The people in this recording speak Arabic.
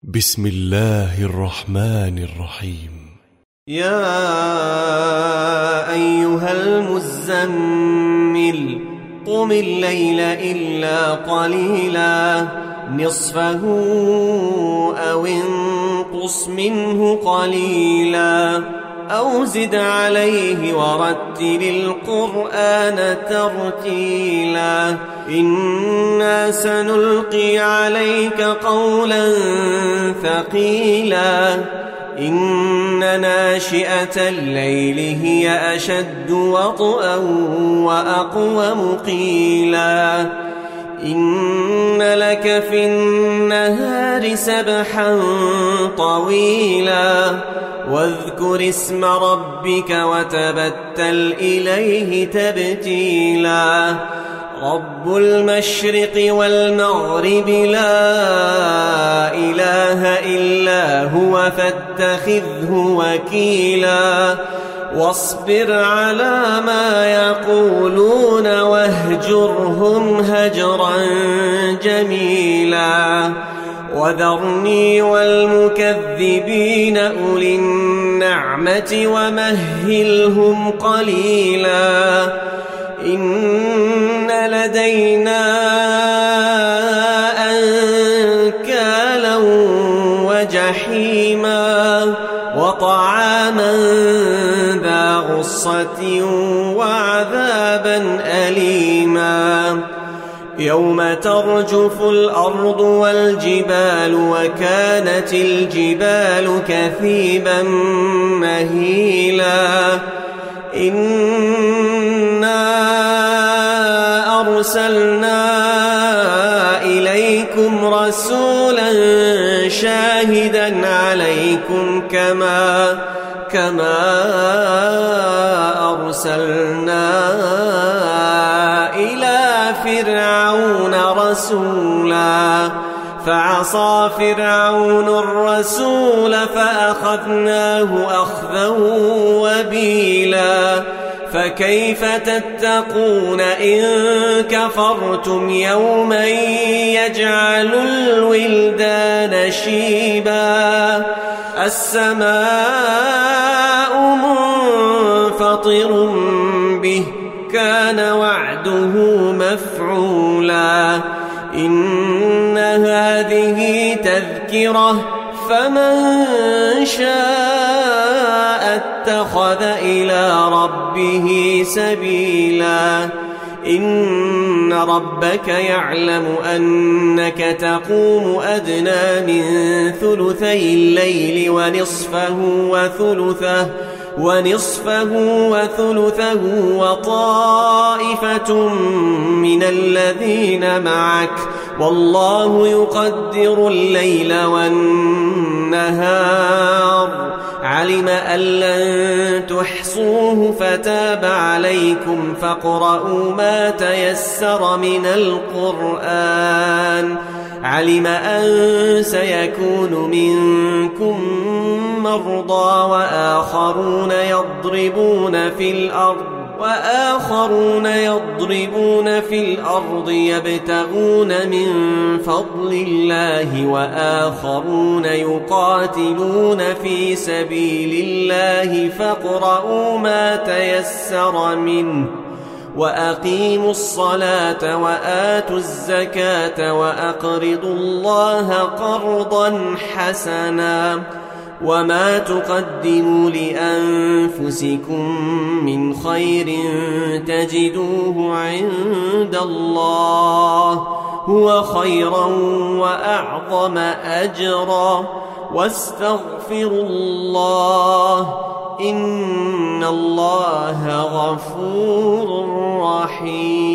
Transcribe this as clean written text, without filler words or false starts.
بسم الله الرحمن الرحيم. يا أيها المزمل قم الليل إلا قليلا نصفه أو انقص منه قليلا أو زد عليه ورتل القرآن ترتيلا إنا سنلقي عليك قولا ثقيلا إن ناشئة الليل هي أشد وطئا وأقوم قيلا إن لك في النهار سبحا طويلا واذكر اسم ربك وتبتل إليه تبتيلا رب المشرق والمغرب لا إله إلا هو فاتخذه وكيلا واصبر على ما يقولون واهجرهم هجرا جميلا وذرني والمكذبين أولي النعمة ومهلهم قليلا إن لدينا أنكالا وجحيما وطعاما ذا غصة وعذابا أليما يوم ترجف الأرض والجبال وكانت الجبال كثيبا مهيلا إنا أرسلنا إليكم رسولا شاهدا عليكم كما أرسلنا إلى فرعون رسولا فعصى فرعون الرسول فأخذناه أخذا وبيلا فكيف تتقون إن كفرتم يوما يجعل الولدان شيبا السماء منفطر به كان وعده مفعولا إن هذه تذكرة فمن شاء اتخذ إلى ربه سبيلا إن ربك يعلم أنك تقوم أدنى من ثلثي الليل ونصفه وثلثه وطائفة من الذين معك والله يقدر الليل والنهار علم أن لن تحصوه فتاب عليكم فاقرؤوا ما تيسر من القرآن علم أن سيكون منكم مرضى وآخرون يضربون في الأرض يبتغون من فضل الله وآخرون يقاتلون في سبيل الله فاقرؤوا ما تيسر منه وأقيموا الصلاة وآتوا الزكاة وأقرضوا الله قرضا حسنا وما تقدموا لأنفسكم من خير تجدوه عند الله هو خيرا وأعظم أجرا واستغفروا الله إن الله غفور رحيم.